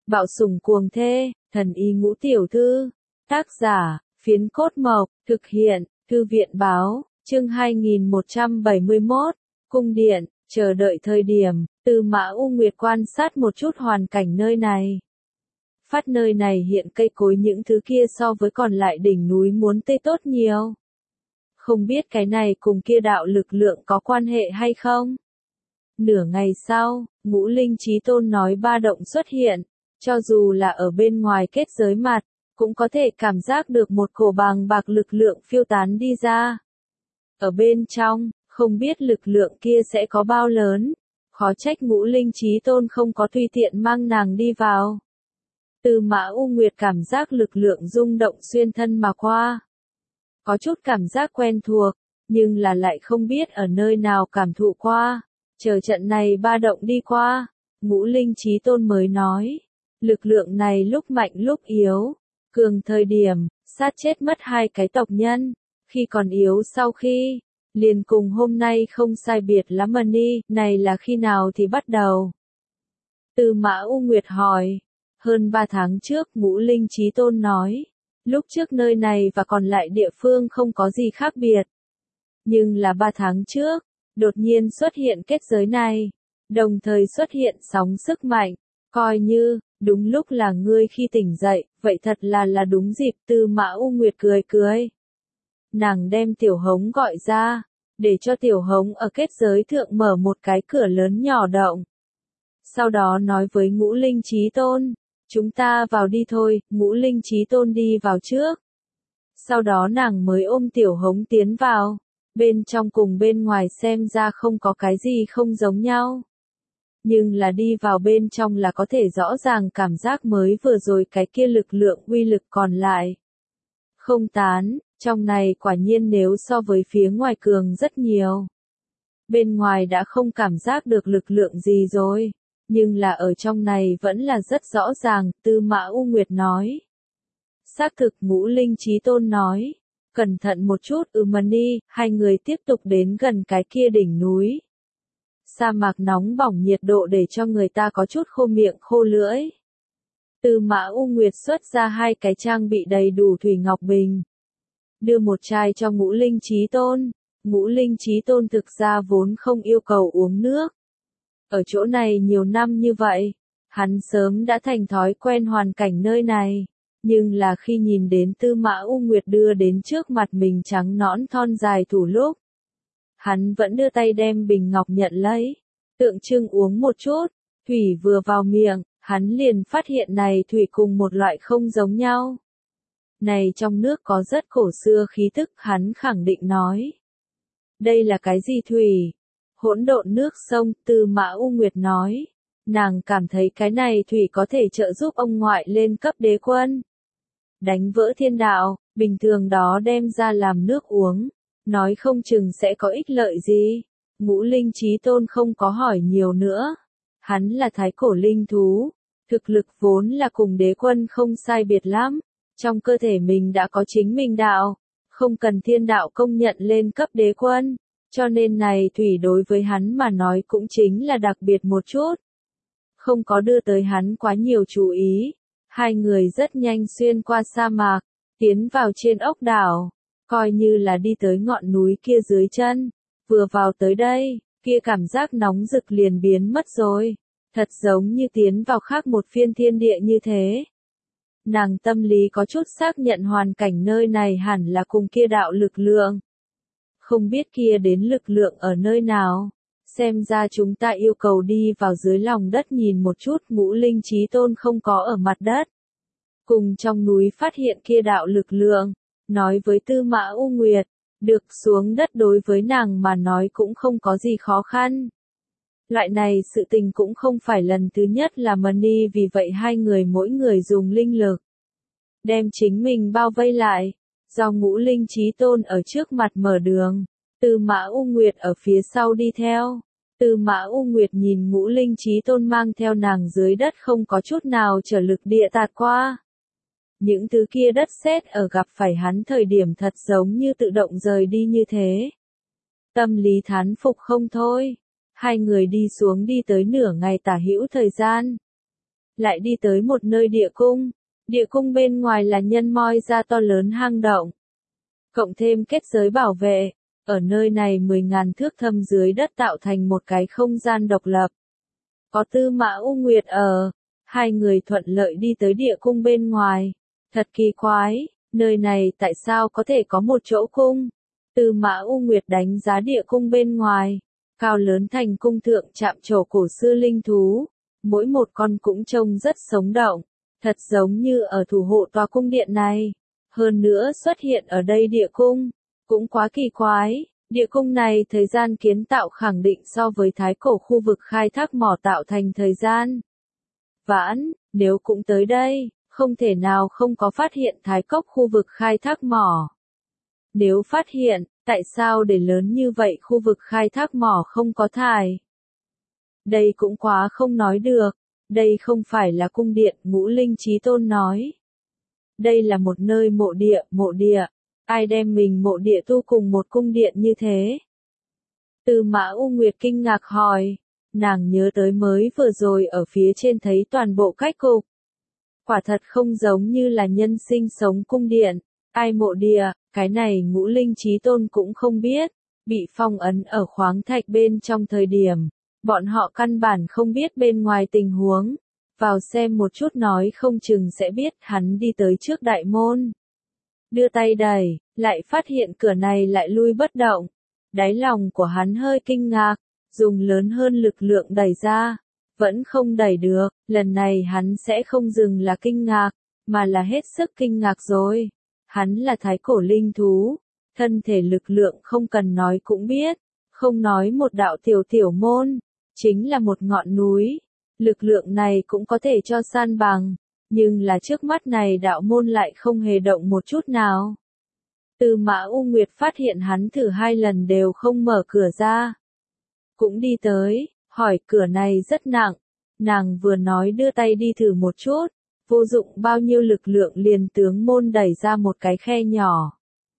Bạo sủng cuồng thê, thần y ngũ tiểu thư. Tác giả, Phiến Cốt Mộc, thực hiện, Thư viện báo, chương 2171, cung điện, chờ đợi thời điểm, Tư Mã U Nguyệt quan sát một chút hoàn cảnh nơi này. Phát nơi này hiện cây cối những thứ kia so với còn lại đỉnh núi muốn tươi tốt nhiều. Không biết cái này cùng kia đạo lực lượng có quan hệ hay không? Nửa ngày sau, Ngũ Linh Chí Tôn nói ba động xuất hiện, cho dù là ở bên ngoài kết giới mặt, cũng có thể cảm giác được một cổ bàng bạc lực lượng phiêu tán đi ra. Ở bên trong, không biết lực lượng kia sẽ có bao lớn, khó trách Ngũ Linh Chí Tôn không có tùy tiện mang nàng đi vào. Tư Mã U Nguyệt cảm giác lực lượng rung động xuyên thân mà qua. Có chút cảm giác quen thuộc, nhưng là lại không biết ở nơi nào cảm thụ qua. Chờ trận này ba động đi qua, Ngũ Linh Chí Tôn mới nói. Lực lượng này lúc mạnh lúc yếu, cường thời điểm, sát chết mất hai cái tộc nhân, khi còn yếu sau khi, liền cùng hôm nay không sai biệt lắm đi, này là khi nào thì bắt đầu? Tư Mã U Nguyệt hỏi, hơn 3 tháng trước Ngũ Linh Chí Tôn nói, lúc trước nơi này và còn lại địa phương không có gì khác biệt. Nhưng là 3 tháng trước, đột nhiên xuất hiện kết giới này, đồng thời xuất hiện sóng sức mạnh, coi như, đúng lúc là ngươi khi tỉnh dậy, vậy thật là đúng dịp. Tư Mã U Nguyệt cười cười. Nàng đem Tiểu Hống gọi ra, để cho Tiểu Hống ở kết giới thượng mở một cái cửa lớn nhỏ động. Sau đó nói với Ngũ Linh Chí Tôn, chúng ta vào đi thôi. Ngũ Linh Chí Tôn đi vào trước. Sau đó nàng mới ôm Tiểu Hống tiến vào, bên trong cùng bên ngoài xem ra không có cái gì không giống nhau. Nhưng là đi vào bên trong là có thể rõ ràng cảm giác mới vừa rồi cái kia lực lượng uy lực còn lại. Không tán, trong này quả nhiên nếu so với phía ngoài cường rất nhiều. Bên ngoài đã không cảm giác được lực lượng gì rồi, nhưng là ở trong này vẫn là rất rõ ràng. Tư Mã U Nguyệt nói. Xác thực. Ngũ Linh Chí Tôn nói. Cẩn thận một chút. Đi. Hai người tiếp tục đến gần cái kia đỉnh núi. Sa mạc nóng bỏng nhiệt độ để cho người ta có chút khô miệng khô lưỡi. Tư Mã U Nguyệt xuất ra hai cái trang bị đầy đủ thủy ngọc bình. Đưa một chai cho Ngũ Linh Chí Tôn. Ngũ Linh Chí Tôn thực ra vốn không yêu cầu uống nước. Ở chỗ này nhiều năm như vậy, hắn sớm đã thành thói quen hoàn cảnh nơi này. Nhưng là khi nhìn đến Tư Mã U Nguyệt đưa đến trước mặt mình trắng nõn thon dài thủ lúc, hắn vẫn đưa tay đem bình ngọc nhận lấy, tượng trưng uống một chút. Thủy vừa vào miệng, hắn liền phát hiện này thủy cùng một loại không giống nhau. Này trong nước có rất cổ xưa khí tức. Hắn khẳng định nói. Đây là cái gì thủy? Hỗn độn nước sông. Tư Mã U Nguyệt nói. Nàng cảm thấy cái này thủy có thể trợ giúp ông ngoại lên cấp đế quân, đánh vỡ thiên đạo. Bình thường đó đem ra làm nước uống, nói không chừng sẽ có ích lợi gì. Ngũ Linh Chí Tôn không có hỏi nhiều nữa. Hắn là thái cổ linh thú, thực lực vốn là cùng đế quân không sai biệt lắm. Trong cơ thể mình đã có chính mình đạo, không cần thiên đạo công nhận lên cấp đế quân. Cho nên này thủy đối với hắn mà nói cũng chính là đặc biệt một chút. Không có đưa tới hắn quá nhiều chú ý. Hai người rất nhanh xuyên qua sa mạc, tiến vào trên ốc đảo, coi như là đi tới ngọn núi kia dưới chân. Vừa vào tới đây, kia cảm giác nóng rực liền biến mất rồi. Thật giống như tiến vào khác một phiên thiên địa như thế. Nàng tâm lý có chút xác nhận hoàn cảnh nơi này hẳn là cùng kia đạo lực lượng. Không biết kia đến lực lượng ở nơi nào. Xem ra chúng ta yêu cầu đi vào dưới lòng đất nhìn một chút. Ngũ Linh Chí Tôn không có ở mặt đất. Cùng trong núi phát hiện kia đạo lực lượng. Nói với Tư Mã U Nguyệt. Được xuống đất đối với nàng mà nói cũng không có gì khó khăn. Loại này sự tình cũng không phải lần thứ nhất làm đi. Vì vậy hai người mỗi người dùng linh lực, đem chính mình bao vây lại. Do Ngũ Linh Chí Tôn ở trước mặt mở đường. Tư Mã U Nguyệt ở phía sau đi theo. Tư Mã U Nguyệt nhìn Ngũ Linh Chí Tôn mang theo nàng dưới đất không có chút nào trở lực địa tạt qua. Những thứ kia đất sét ở gặp phải hắn thời điểm thật giống như tự động rời đi như thế. Tâm lý thán phục không thôi. Hai người đi xuống đi tới nửa ngày tả hữu thời gian. lại đi tới một nơi địa cung. Địa cung bên ngoài là nhân moi ra to lớn hang động. Cộng thêm kết giới bảo vệ, ở nơi này 10.000 thước thâm dưới đất tạo thành một cái không gian độc lập. Có Tư Mã U Nguyệt ở, hai người thuận lợi đi tới địa cung bên ngoài. Thật kỳ quái, nơi này tại sao có thể có một chỗ cung? Tư Mã U Nguyệt đánh giá địa cung bên ngoài, cao lớn thành cung thượng chạm trổ cổ xưa linh thú, mỗi một con cũng trông rất sống động, thật giống như ở thủ hộ tòa cung điện này. Hơn nữa xuất hiện ở đây địa cung, cũng quá kỳ quái, địa cung này thời gian kiến tạo khẳng định so với thái cổ khu vực khai thác mỏ tạo thành thời gian vãn, nếu cũng tới đây, không thể nào không có phát hiện thái cốc khu vực khai thác mỏ. Nếu phát hiện, tại sao để lớn như vậy khu vực khai thác mỏ không có thải? Đây cũng quá không nói được, đây không phải là cung điện, Ngũ Linh Chí Tôn nói. Đây là một nơi mộ địa, ai đem mình mộ địa tu cùng một cung điện như thế? Tư Mã U Nguyệt kinh ngạc hỏi, nàng nhớ tới mới vừa rồi ở phía trên thấy toàn bộ cách cục. Quả thật không giống như là nhân sinh sống cung điện, ai mộ địa, cái này Ngũ Linh Chí Tôn cũng không biết, bị phong ấn ở khoáng thạch bên trong thời điểm, bọn họ căn bản không biết bên ngoài tình huống. Vào xem một chút nói không chừng sẽ biết. Hắn đi tới trước đại môn, đưa tay đẩy, lại phát hiện cửa này lại lui bất động. Đáy lòng của hắn hơi kinh ngạc, dùng lớn hơn lực lượng đẩy ra, vẫn không đẩy được. Lần này hắn sẽ không dừng là kinh ngạc, mà là hết sức kinh ngạc rồi. Hắn là thái cổ linh thú, thân thể lực lượng không cần nói cũng biết, không nói một đạo tiểu môn, chính là một ngọn núi. Lực lượng này cũng có thể cho san bằng, nhưng là trước mắt này đạo môn lại không hề động một chút nào. Tư Mã U Nguyệt phát hiện hắn thử 2 lần đều không mở cửa ra. Cũng đi tới, hỏi cửa này rất nặng, nàng vừa nói đưa tay đi thử một chút, vô dụng bao nhiêu lực lượng liền tướng môn đẩy ra một cái khe nhỏ.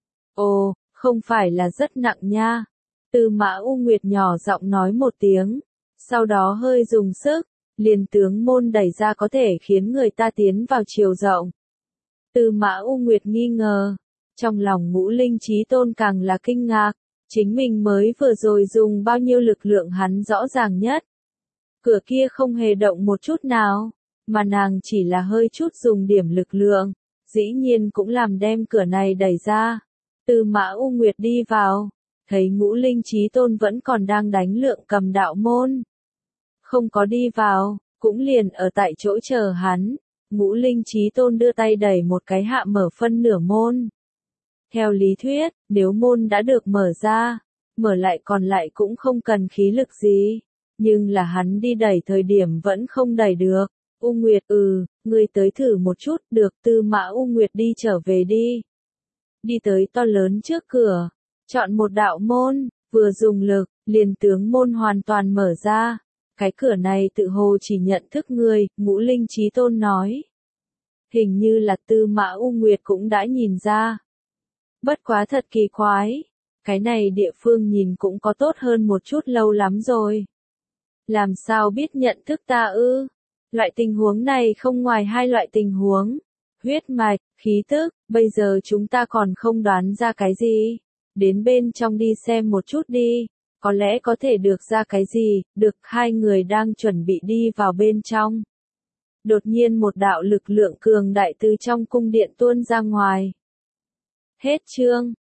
Ồ, không phải là rất nặng nha. Tư Mã U Nguyệt nhỏ giọng nói một tiếng, sau đó hơi dùng sức. Liền tướng môn đẩy ra có thể khiến người ta tiến vào chiều rộng. Tư Mã U Nguyệt nghi ngờ, trong lòng Ngũ Linh Chí Tôn càng là kinh ngạc, chính mình mới vừa rồi dùng bao nhiêu lực lượng hắn rõ ràng nhất. Cửa kia không hề động một chút nào, mà nàng chỉ là hơi chút dùng điểm lực lượng, dĩ nhiên cũng làm đem cửa này đẩy ra. Tư Mã U Nguyệt đi vào, thấy Ngũ Linh Chí Tôn vẫn còn đang đánh lượng cầm đạo môn. Không có đi vào, cũng liền ở tại chỗ chờ hắn. Ngũ Linh Chí Tôn đưa tay đẩy một cái hạ mở phân nửa môn. Theo lý thuyết, nếu môn đã được mở ra, mở lại còn lại cũng không cần khí lực gì. Nhưng là hắn đi đẩy thời điểm vẫn không đẩy được. U Nguyệt, ngươi tới thử một chút, được. Tư Mã U Nguyệt đi trở về đi. Đi tới to lớn trước cửa, chọn một đạo môn, vừa dùng lực, liền tướng môn hoàn toàn mở ra. Cái cửa này tự hồ chỉ nhận thức người, Ngũ Linh Chí Tôn nói. Hình như là Tư Mã U Nguyệt cũng đã nhìn ra. Bất quá thật kỳ quái, cái này địa phương nhìn cũng có tốt hơn một chút lâu lắm rồi. Làm sao biết nhận thức ta ư? Loại tình huống này không ngoài 2 loại tình huống. Huyết mạch, khí tức, bây giờ chúng ta còn không đoán ra cái gì. Đến bên trong đi xem một chút đi. Có lẽ có thể được ra cái gì, được. 2 người đang chuẩn bị đi vào bên trong. Đột nhiên một đạo lực lượng cường đại từ trong cung điện tuôn ra ngoài. Hết chương.